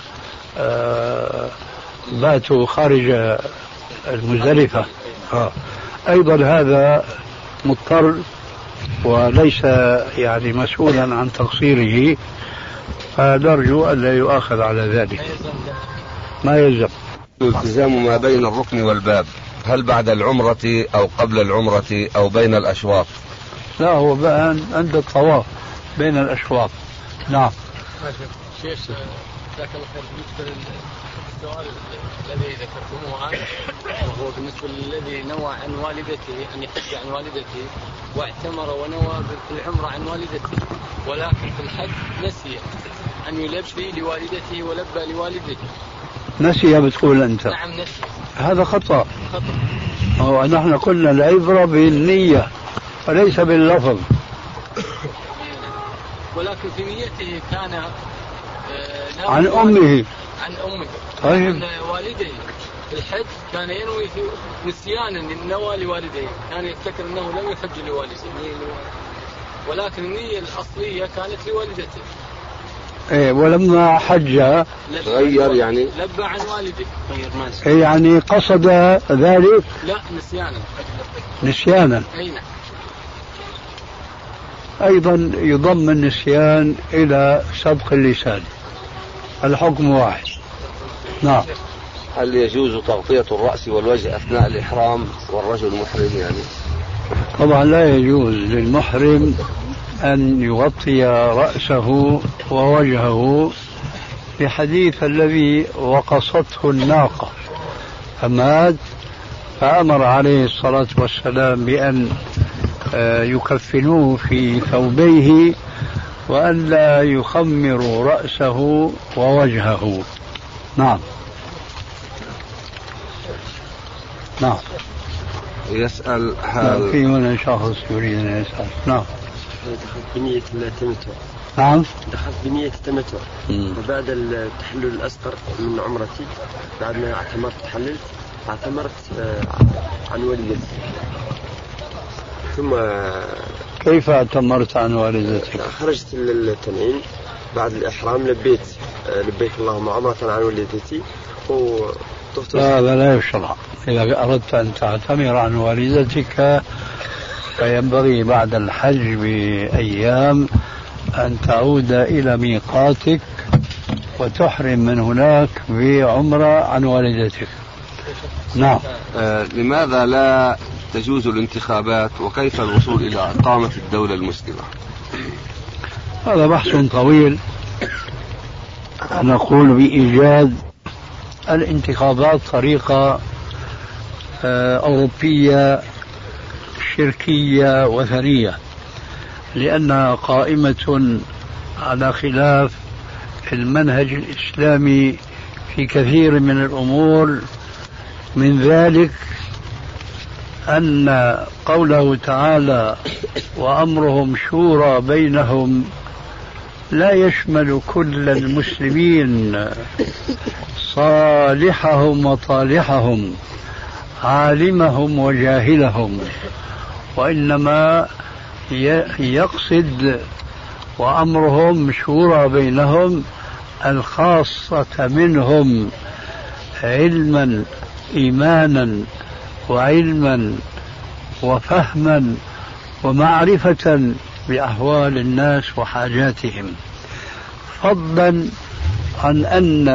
باتوا خارج المزدلفة. أيضا هذا مضطر وليس يعني مسؤولا عن تقصيره، فنرجو أن لا يؤاخذ على ذلك. ما يلزم التزام ما بين الركن والباب، هل بعد العمرة أو قبل العمرة أو بين الأشواط؟ لا، هو بقى عند الطواف بين الأشواط. نعم. شيخ ذاك الله خير، بالنسبة للسؤال الذي ذكرتموه الآن وهو بالنسبة للذي نوى عن والدته أن يحج عن والدته واعتمر ونوى بالعمرة عن والدته ولكن في الحج نسي أن يلبي لوالدته ولبى لوالدته. نسي بتقول أنت؟ نعم نسي. هذا خطأ. نحن قلنا العبرة بالنية وليس باللفظ. ولكن في نيته كان عن أمه. عن أمه. طيب. عن والديه في الحج كان ينوي نسيانا النوى لوالديه، كان يفتكر أنه لم يحج لوالديه ولكن النية الأصلية كانت لوالدته. إيه، ولما حج غير يعني لبى عن والديه. إيه يعني قصد ذلك؟ لا، نسيانا. أي نعم. أيضا يضم النسيان إلى سبق اللسان، الحكم واحد. نعم. هل يجوز تغطية الرأس والوجه أثناء الإحرام والرجل محرم يعني؟ طبعا لا يجوز للمحرم أن يغطي رأسه ووجهه بحديث الذي وقصته الناقة فمات، فأمر عليه الصلاة والسلام بأن يكفنوه في ثوبيه وأن لا يخمروا رأسه ووجهه. نعم. نعم. يسأل هل في هنا شخص يريد أن يسأل. نعم. دخلت بنية التمتع. نعم. دخلت بنية التمتع وبعد التحلل الأصغر من عمرتي بعد ما اعتمرت عن والدتي. ثم كيف اعتمرت عن والدتك؟ خرجت للتنعيم بعد الإحرام لبيك اللهم عمرة عن والدتي وطفت. هذا لا يشرع. إذا أردت أن تعتمر عن والدتك فينبغي بعد الحج بأيام أن تعود إلى ميقاتك وتحرم من هناك بعمرة عن والدتك. نعم. لماذا لا تجوز الانتخابات وكيف الوصول إلى إقامة الدولة المسلمة؟ هذا بحث طويل. نقول بإيجاد الانتخابات طريقة أوروبية شركية وثنية، لأنها قائمة على خلاف المنهج الإسلامي في كثير من الأمور، من ذلك أن قوله تعالى وأمرهم شورى بينهم لا يشمل كل المسلمين صالحهم وطالحهم عالمهم وجاهلهم، وإنما يقصد وأمرهم شورى بينهم الخاصة منهم علما إيمانا وعلما وفهما ومعرفة بأحوال الناس وحاجاتهم، فضلا عن أن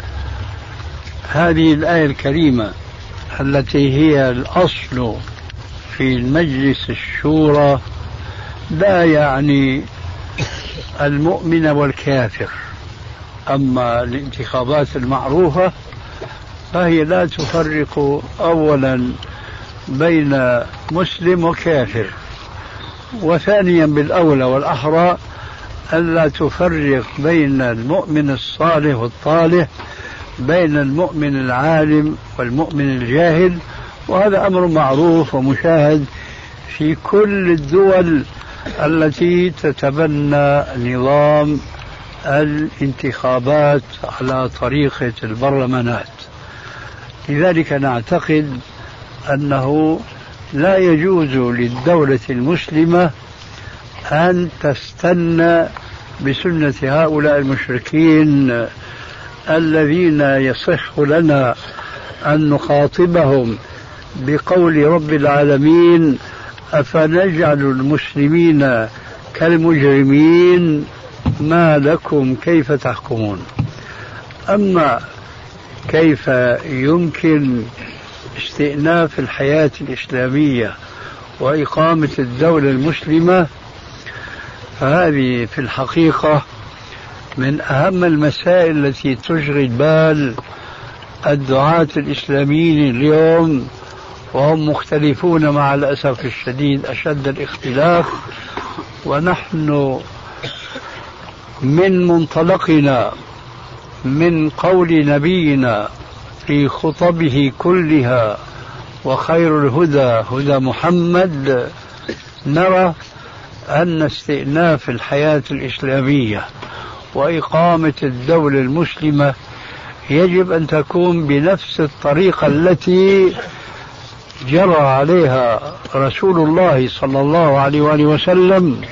هذه الآية الكريمة التي هي الأصل في المجلس الشورى لا يعني المؤمن والكافر. أما الانتخابات المعروفة فهي لا تفرق أولا بين مسلم وكافر، وثانيا بالأولى والأحرى ألا تفرق بين المؤمن الصالح والطالح، بين المؤمن العالم والمؤمن الجاهل، وهذا أمر معروف ومشاهد في كل الدول التي تتبنى نظام الانتخابات على طريقة البرلمانات. لذلك نعتقد أنه لا يجوز للدولة المسلمة أن تستنى بسنة هؤلاء المشركين الذين يصح لنا أن نخاطبهم بقول رب العالمين أفنجعل المسلمين كالمجرمين ما لكم كيف تحكمون. أما كيف يمكن استئناف الحياة الإسلامية وإقامة الدولة المسلمة، فهذه في الحقيقة من أهم المسائل التي تشغل بال الدعاة الإسلاميين اليوم، وهم مختلفون مع الأسف الشديد أشد الاختلاف. ونحن من منطلقنا من قول نبينا في خطبه كلها وخير الهدى هدى محمد نرى أن استئناف الحياة الإسلامية وإقامة الدولة المسلمة يجب أن تكون بنفس الطريقة التي جرى عليها رسول الله صلى الله عليه وآله وسلم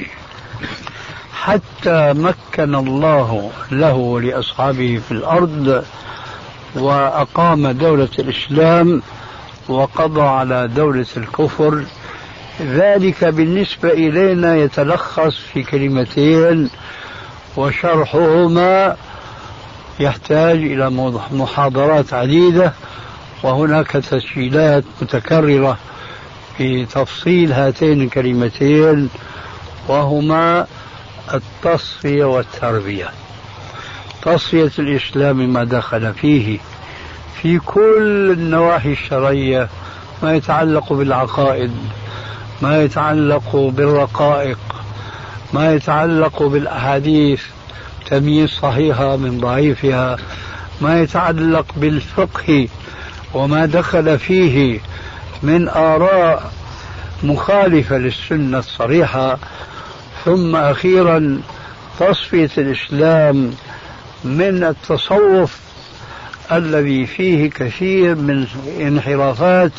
حتى مكن الله له ولأصحابه في الأرض وأقام دولة الإسلام وقضى على دولة الكفر. ذلك بالنسبة إلينا يتلخص في كلمتين، وشرحهما يحتاج إلى محاضرات عديدة، وهناك تسجيلات متكررة في تفصيل هاتين الكلمتين وهما التصفية والتربية. تصفية الإسلام ما دخل فيه في كل النواحي الشرعية، ما يتعلق بالعقائد، ما يتعلق بالرقائق، ما يتعلق بالأحاديث تمييز صحيحة من ضعيفها، ما يتعلق بالفقه وما دخل فيه من آراء مخالفة للسنة الصريحة، ثم أخيرا تصفية الإسلام من التصوف الذي فيه كثير من انحرافات،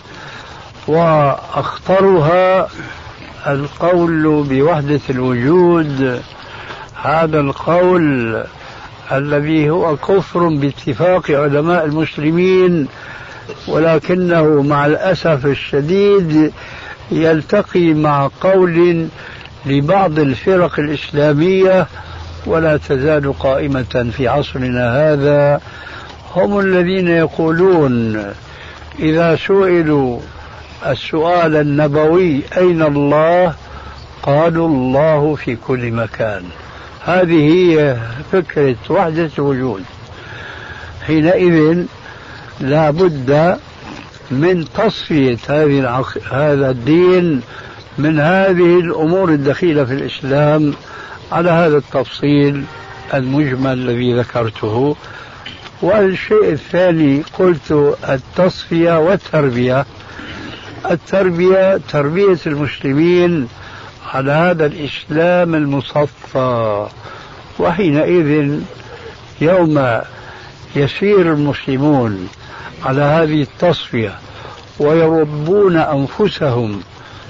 وأخطرها القول بوحدة الوجود. هذا القول الذي هو كفر باتفاق علماء المسلمين، ولكنه مع الأسف الشديد يلتقي مع قول لبعض الفرق الإسلامية ولا تزال قائمة في عصرنا هذا. هم الذين يقولون إذا سئلوا السؤال النبوي أين الله؟ قالوا الله في كل مكان. هذه هي فكرة وحدة الوجود. حينئذ لا بد من تصفية هذا الدين من هذه الأمور الدخيلة في الإسلام على هذا التفصيل المجمل الذي ذكرته. والشيء الثاني قلت التصفية والتربية. التربية تربية المسلمين على هذا الإسلام المصفى، وحينئذ يوم يسير المسلمون على هذه التصفية ويربون أنفسهم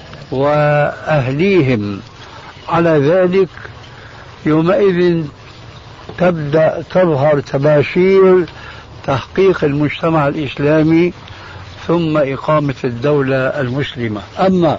وأهليهم على ذلك، يومئذ تبدأ تظهر تباشير تحقيق المجتمع الإسلامي ثم إقامة الدولة المسلمة. أما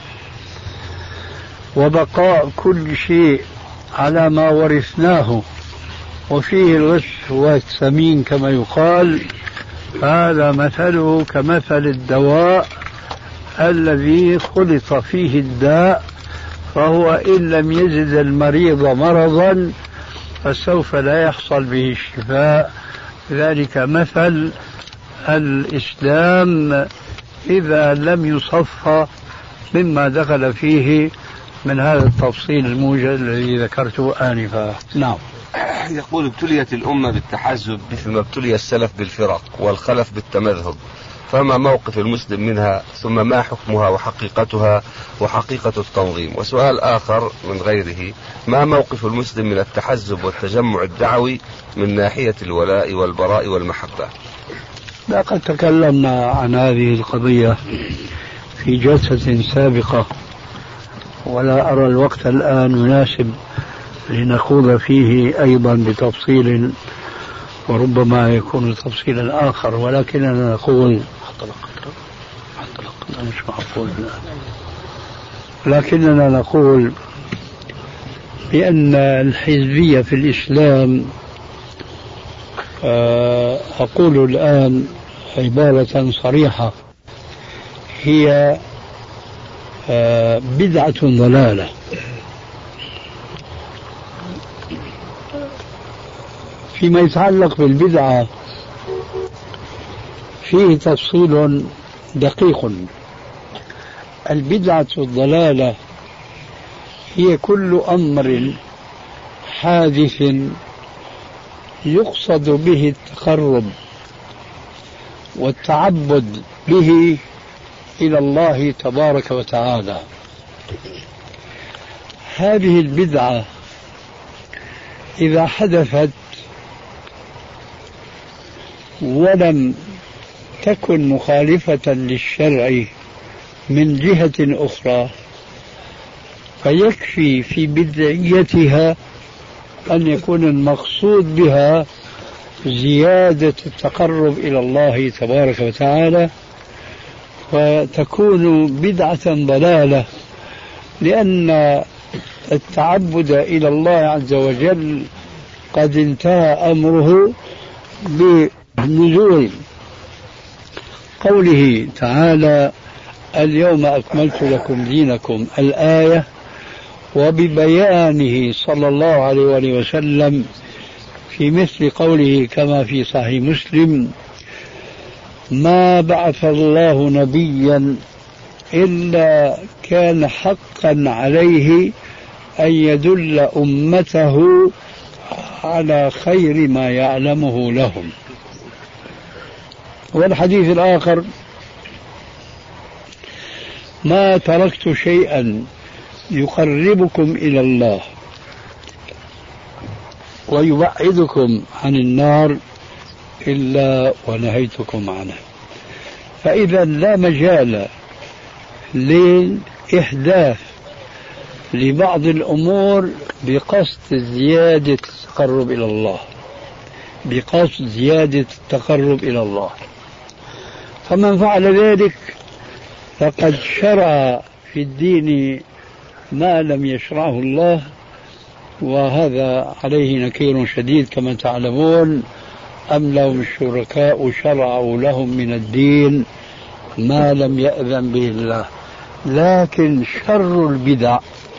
وبقاء كل شيء على ما ورثناه وفيه الغش والثمين كما يقال، هذا مثله كمثل الدواء الذي خلط فيه الداء، فهو إن لم يزد المريض مرضا فسوف لا يحصل به الشفاء. ذلك مثل الإسلام إذا لم يصفى مما دخل فيه من هذا التفصيل الموجز الذي ذكرته آنفا. نعم. يقول ابتليت الأمة بالتحزب مثل ما ابتلي السلف بالفرق والخلف بالتمذهب، فما موقف المسلم منها، ثم ما حكمها وحقيقتها وحقيقة التنظيم؟ وسؤال آخر من غيره: ما موقف المسلم من التحزب والتجمع الدعوي من ناحية الولاء والبراء والمحبة؟ لقد تكلمنا عن هذه القضية في جلسة سابقة، ولا أرى الوقت الآن مناسب لنخوض فيه أيضا بتفصيل، وربما يكون تفصيلا آخر، ولكننا نقول لكننا نقول بأن الحزبية في الإسلام، أقول الآن عبارة صريحة، هي بدعة ضلالة. فيما يتعلق بالبدعة فيه تفصيل دقيق. البدعة الضلالة هي كل أمر حادث يقصد به التقرب والتعبد به إلى الله تبارك وتعالى. هذه البدعة إذا حدثت ولم تكن مخالفة للشرع من جهة أخرى، فيكفي في بدعيتها أن يكون المقصود بها زيادة التقرب إلى الله تبارك وتعالى، فتكون بدعة ضلالة، لأن التعبد إلى الله عز وجل قد انتهى أمره بنزول قوله تعالى: اليوم أكملت لكم دينكم، الآية، وببيانه صلى الله عليه وآله وسلم في مثل قوله كما في صحيح مسلم: ما بعث الله نبيا إلا كان حقا عليه أن يدل أمته على خير ما يعلمه لهم. والحديث الآخر: ما تركت شيئا يقربكم إلى الله ويبعدكم عن النار إلا ونهيتكم عنه. فإذا لا مجال للإحداث لبعض الأمور بقصد زيادة التقرب إلى الله، بقصد زيادة التقرب إلى الله. فمن فعل ذلك فقد شرع في الدين ما لم يشرعه الله، وهذا عليه نكير شديد كما تعلمون. أم لهم الشركاء شرعوا لهم من الدين ما لم يأذن به الله. لكن شر البدع،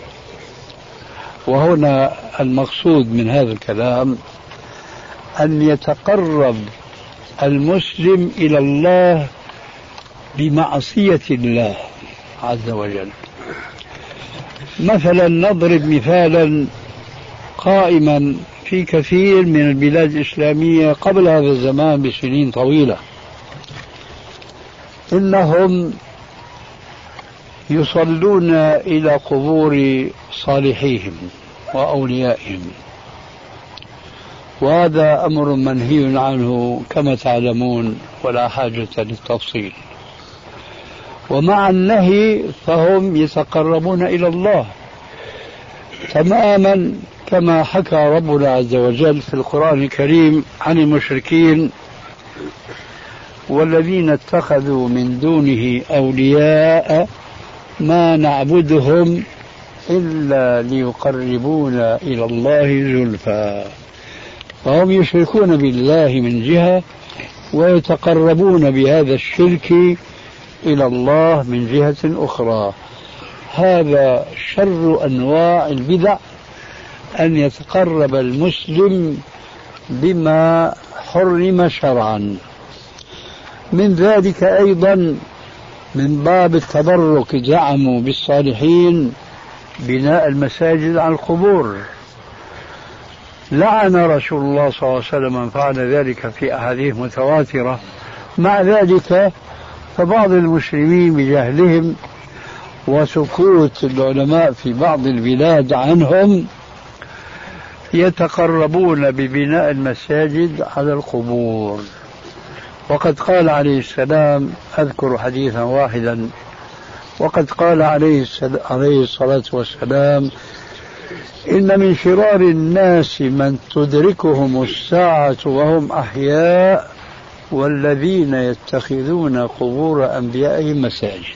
وهنا المقصود من هذا الكلام أن يتقرب المسلم إلى الله بمعصية الله عز وجل. مثلا نضرب مثالا قائما في كثير من البلاد الإسلامية قبل هذا الزمان بسنين طويلة، إنهم يصلون إلى قبور صالحيهم وأوليائهم، وهذا أمر منهي عنه كما تعلمون ولا حاجة للتفصيل. ومع النهي فهم يتقربون إلى الله تماما كما حكى ربنا عز وجل في القرآن الكريم عن المشركين: والذين اتخذوا من دونه أولياء ما نعبدهم إلا ليقربونا إلى الله زلفى. فهم يشركون بالله من جهة ويتقربون بهذا الشرك إلى الله من جهة أخرى. هذا شر أنواع البدع، أن يتقرب المسلم بما حرم شرعا. من ذلك أيضا من باب التبرك زعموا بالصالحين بناء المساجد على القبور. لعن رسول الله صلى الله عليه وسلم من فعل ذلك في أحاديث متواترة. مع ذلك فبعض المسلمين بجهلهم وسكوت العلماء في بعض البلاد عنهم يتقربون ببناء المساجد على القبور. وقد قال عليه السلام، أذكر حديثا واحدا، وقد قال عليه الصلاة والسلام: إن من شرار الناس من تدركهم الساعة وهم أحياء والذين يتخذون قبور أنبيائهم مساجد.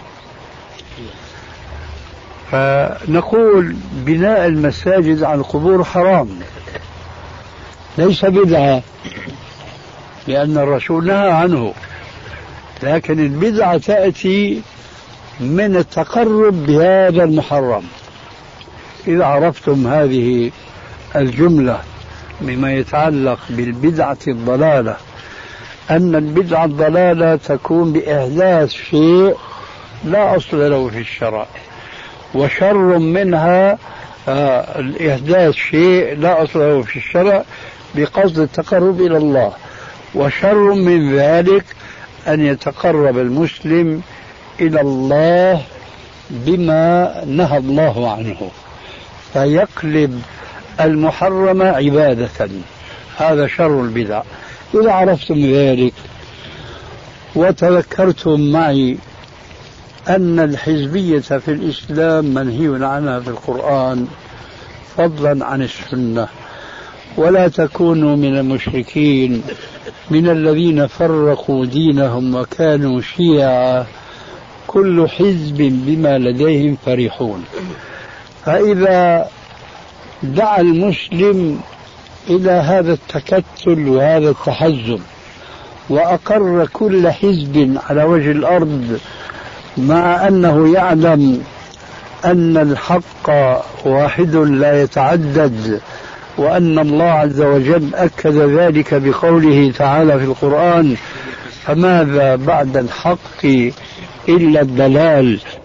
فنقول بناء المساجد على القبور حرام، ليس بدعة لأن الرسول نهى عنه، لكن البدعة تأتي من التقرب بهذا المحرم. إذا عرفتم هذه الجملة مما يتعلق بالبدعة الضلالة، أن البدعة الضلالة تكون بإحداث شيء لا أصل له في الشرع، وشر منها الإحداث شيء لا أصل له في الشرع بقصد التقرب إلى الله، وشر من ذلك أن يتقرب المسلم إلى الله بما نهى الله عنه فيقلب المحرم عبادة. هذا شر البدع. إذا عرفتم ذلك وتذكرتم معي أن الحزبية في الإسلام منهي عنها في القرآن فضلا عن السنة، ولا تكونوا من المشركين من الذين فرقوا دينهم وكانوا شيعا كل حزب بما لديهم فرحون. فإذا دعا المسلم إلى هذا التكتل وهذا التحزب وأقر كل حزب على وجه الأرض مع أنه يعلم أن الحق واحد لا يتعدد، وأن الله عز وجل أكد ذلك بقوله تعالى في القرآن: فماذا بعد الحق إلا الضلال.